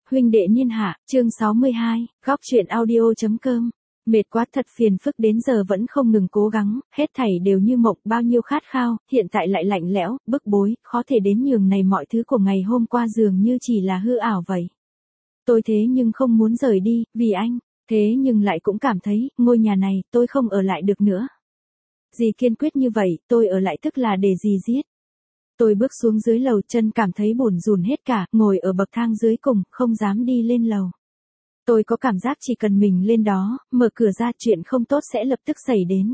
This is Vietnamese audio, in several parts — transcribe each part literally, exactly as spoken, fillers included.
huynh đệ niên hạ, chương sáu mươi hai, góc truyện audio.com. Mệt quá thật phiền phức đến giờ vẫn không ngừng cố gắng, hết thảy đều như mộng, bao nhiêu khát khao, hiện tại lại lạnh lẽo, bức bối, khó thể đến nhường này mọi thứ của ngày hôm qua dường như chỉ là hư ảo vậy. Tôi thế nhưng không muốn rời đi, vì anh, thế nhưng lại cũng cảm thấy, ngôi nhà này, tôi không ở lại được nữa. Dì kiên quyết như vậy, tôi ở lại tức là để dì giết. Tôi bước xuống dưới lầu, chân cảm thấy bủn rủn hết cả, ngồi ở bậc thang dưới cùng, không dám đi lên lầu. Tôi có cảm giác chỉ cần mình lên đó, mở cửa ra chuyện không tốt sẽ lập tức xảy đến.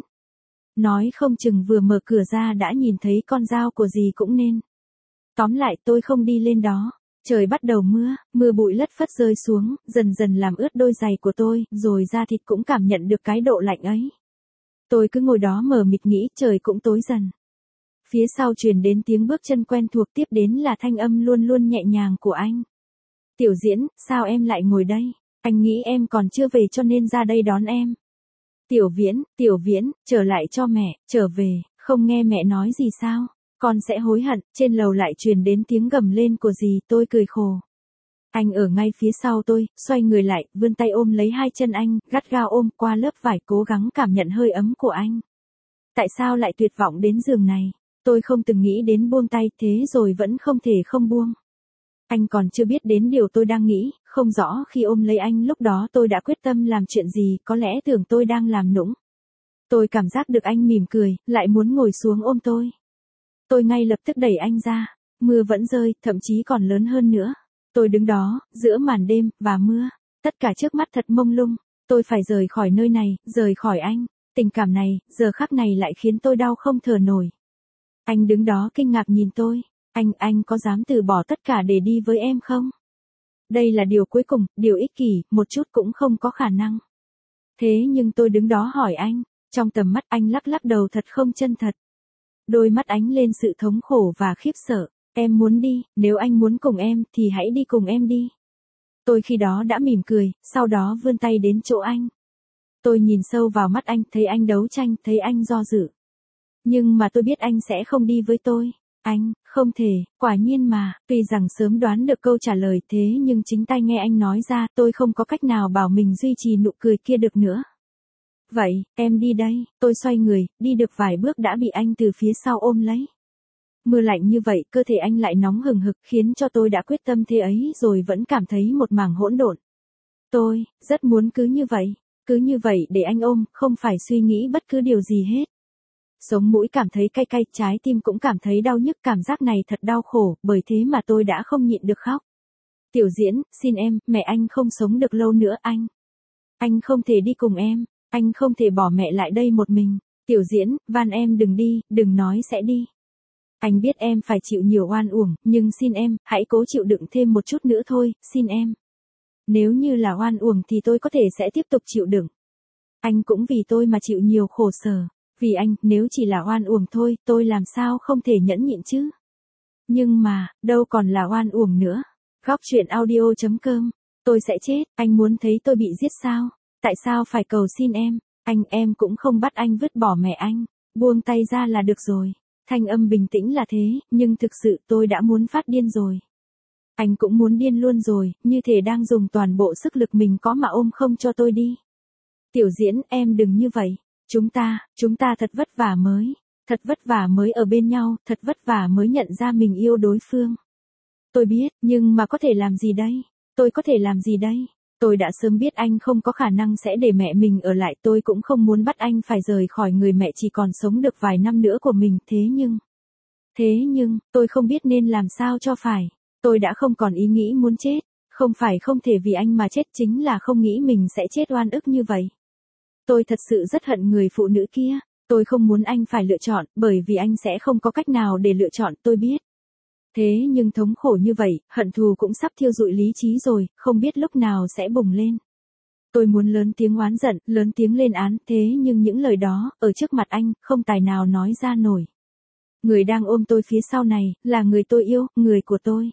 Nói không chừng vừa mở cửa ra đã nhìn thấy con dao của dì cũng nên. Tóm lại tôi không đi lên đó. Trời bắt đầu mưa, mưa bụi lất phất rơi xuống, dần dần làm ướt đôi giày của tôi, rồi da thịt cũng cảm nhận được cái độ lạnh ấy. Tôi cứ ngồi đó mờ mịt nghĩ trời cũng tối dần. Phía sau truyền đến tiếng bước chân quen thuộc, tiếp đến là thanh âm luôn luôn nhẹ nhàng của anh. Tiểu Diễn, sao em lại ngồi đây? Anh nghĩ em còn chưa về cho nên ra đây đón em. Tiểu Viễn, Tiểu Viễn, trở lại cho mẹ, trở về, không nghe mẹ nói gì sao? Con sẽ hối hận. Trên lầu lại truyền đến tiếng gầm lên của dì, tôi cười khổ. Anh ở ngay phía sau tôi, xoay người lại, vươn tay ôm lấy hai chân anh, gắt gao ôm qua lớp vải, cố gắng cảm nhận hơi ấm của anh. Tại sao lại tuyệt vọng đến giường này? Tôi không từng nghĩ đến buông tay, thế rồi vẫn không thể không buông. Anh còn chưa biết đến điều tôi đang nghĩ, không rõ khi ôm lấy anh lúc đó tôi đã quyết tâm làm chuyện gì, có lẽ tưởng tôi đang làm nũng. Tôi cảm giác được anh mỉm cười, lại muốn ngồi xuống ôm tôi. Tôi ngay lập tức đẩy anh ra, mưa vẫn rơi, thậm chí còn lớn hơn nữa. Tôi đứng đó, giữa màn đêm, và mưa, tất cả trước mắt thật mông lung, tôi phải rời khỏi nơi này, rời khỏi anh. Tình cảm này, giờ khắc này lại khiến tôi đau không thở nổi. Anh đứng đó kinh ngạc nhìn tôi, anh, anh có dám từ bỏ tất cả để đi với em không? Đây là điều cuối cùng, điều ích kỷ, một chút cũng không có khả năng. Thế nhưng tôi đứng đó hỏi anh, trong tầm mắt anh lắc lắc đầu thật không chân thật. Đôi mắt ánh lên sự thống khổ và khiếp sợ, em muốn đi, nếu anh muốn cùng em, thì hãy đi cùng em đi. Tôi khi đó đã mỉm cười, sau đó vươn tay đến chỗ anh. Tôi nhìn sâu vào mắt anh, thấy anh đấu tranh, thấy anh do dự. Nhưng mà tôi biết anh sẽ không đi với tôi. Anh, không thể, quả nhiên mà, tuy rằng sớm đoán được câu trả lời thế nhưng chính tay nghe anh nói ra, tôi không có cách nào bảo mình duy trì nụ cười kia được nữa. Vậy, em đi đây, tôi xoay người, đi được vài bước đã bị anh từ phía sau ôm lấy. Mưa lạnh như vậy, cơ thể anh lại nóng hừng hực khiến cho tôi đã quyết tâm thế ấy rồi vẫn cảm thấy một mảng hỗn độn. Tôi, rất muốn cứ như vậy, cứ như vậy để anh ôm, không phải suy nghĩ bất cứ điều gì hết. Sống mũi cảm thấy cay cay, trái tim cũng cảm thấy đau nhức, cảm giác này thật đau khổ, bởi thế mà tôi đã không nhịn được khóc. Tiểu Diễn, xin em, mẹ anh không sống được lâu nữa anh. Anh không thể đi cùng em, anh không thể bỏ mẹ lại đây một mình. Tiểu Diễn, van em đừng đi, đừng nói sẽ đi. Anh biết em phải chịu nhiều oan uổng, nhưng xin em, hãy cố chịu đựng thêm một chút nữa thôi, xin em. Nếu như là oan uổng thì tôi có thể sẽ tiếp tục chịu đựng. Anh cũng vì tôi mà chịu nhiều khổ sở. Vì anh, nếu chỉ là oan uổng thôi, tôi làm sao không thể nhẫn nhịn chứ? Nhưng mà, đâu còn là oan uổng nữa. Góc truyện audio.com. Tôi sẽ chết, anh muốn thấy tôi bị giết sao? Tại sao phải cầu xin em? Anh, em cũng không bắt anh vứt bỏ mẹ anh. Buông tay ra là được rồi. Thanh âm bình tĩnh là thế, nhưng thực sự tôi đã muốn phát điên rồi. Anh cũng muốn điên luôn rồi, như thể đang dùng toàn bộ sức lực mình có mà ôm không cho tôi đi. Tiểu Diễn, em đừng như vậy. Chúng ta, chúng ta thật vất vả mới, thật vất vả mới ở bên nhau, thật vất vả mới nhận ra mình yêu đối phương. Tôi biết, nhưng mà có thể làm gì đây? Tôi có thể làm gì đây? Tôi đã sớm biết anh không có khả năng sẽ để mẹ mình ở lại, tôi cũng không muốn bắt anh phải rời khỏi người mẹ chỉ còn sống được vài năm nữa của mình, thế nhưng... Thế nhưng, tôi không biết nên làm sao cho phải. Tôi đã không còn ý nghĩ muốn chết, không phải không thể vì anh mà chết, chính là không nghĩ mình sẽ chết oan ức như vậy. Tôi thật sự rất hận người phụ nữ kia, tôi không muốn anh phải lựa chọn, bởi vì anh sẽ không có cách nào để lựa chọn, tôi biết. Thế nhưng thống khổ như vậy, hận thù cũng sắp thiêu rụi lý trí rồi, không biết lúc nào sẽ bùng lên. Tôi muốn lớn tiếng oán giận, lớn tiếng lên án, thế nhưng những lời đó, ở trước mặt anh, không tài nào nói ra nổi. Người đang ôm tôi phía sau này, là người tôi yêu, người của tôi.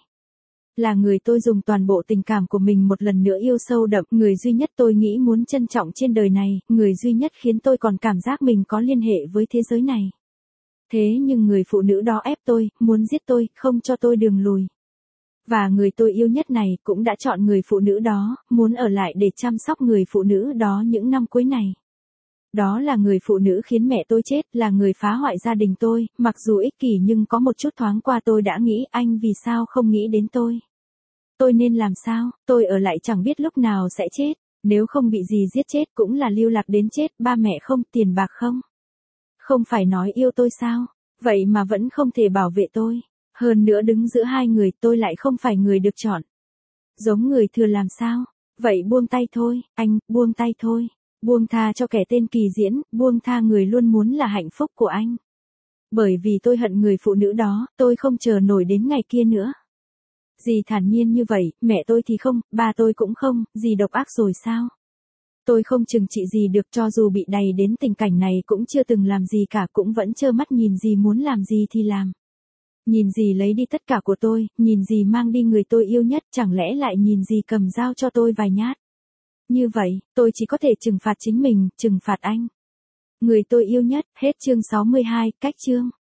Là người tôi dùng toàn bộ tình cảm của mình một lần nữa yêu sâu đậm, người duy nhất tôi nghĩ muốn trân trọng trên đời này, người duy nhất khiến tôi còn cảm giác mình có liên hệ với thế giới này. Thế nhưng người phụ nữ đó ép tôi, muốn giết tôi, không cho tôi đường lùi. Và người tôi yêu nhất này cũng đã chọn người phụ nữ đó, muốn ở lại để chăm sóc người phụ nữ đó những năm cuối này. Đó là người phụ nữ khiến mẹ tôi chết, là người phá hoại gia đình tôi, mặc dù ích kỷ nhưng có một chút thoáng qua tôi đã nghĩ anh vì sao không nghĩ đến tôi. Tôi nên làm sao, tôi ở lại chẳng biết lúc nào sẽ chết, nếu không bị gì giết chết cũng là lưu lạc đến chết, ba mẹ không, tiền bạc không. Không phải nói yêu tôi sao, vậy mà vẫn không thể bảo vệ tôi. Hơn nữa đứng giữa hai người tôi lại không phải người được chọn. Giống người thừa làm sao, vậy buông tay thôi, anh, buông tay thôi. Buông tha cho kẻ tên Kỳ Diễn, buông tha người luôn muốn là hạnh phúc của anh. Bởi vì tôi hận người phụ nữ đó, tôi không chờ nổi đến ngày kia nữa. Dì thản nhiên như vậy, mẹ tôi thì không, ba tôi cũng không, dì độc ác rồi sao? Tôi không trừng trị gì được, cho dù bị đày đến tình cảnh này cũng chưa từng làm gì cả, cũng vẫn trơ mắt nhìn dì muốn làm gì thì làm. Nhìn dì lấy đi tất cả của tôi, nhìn dì mang đi người tôi yêu nhất, chẳng lẽ lại nhìn dì cầm dao cho tôi vài nhát. Như vậy, tôi chỉ có thể trừng phạt chính mình, trừng phạt anh. Người tôi yêu nhất, hết chương sáu mươi hai, cách chương.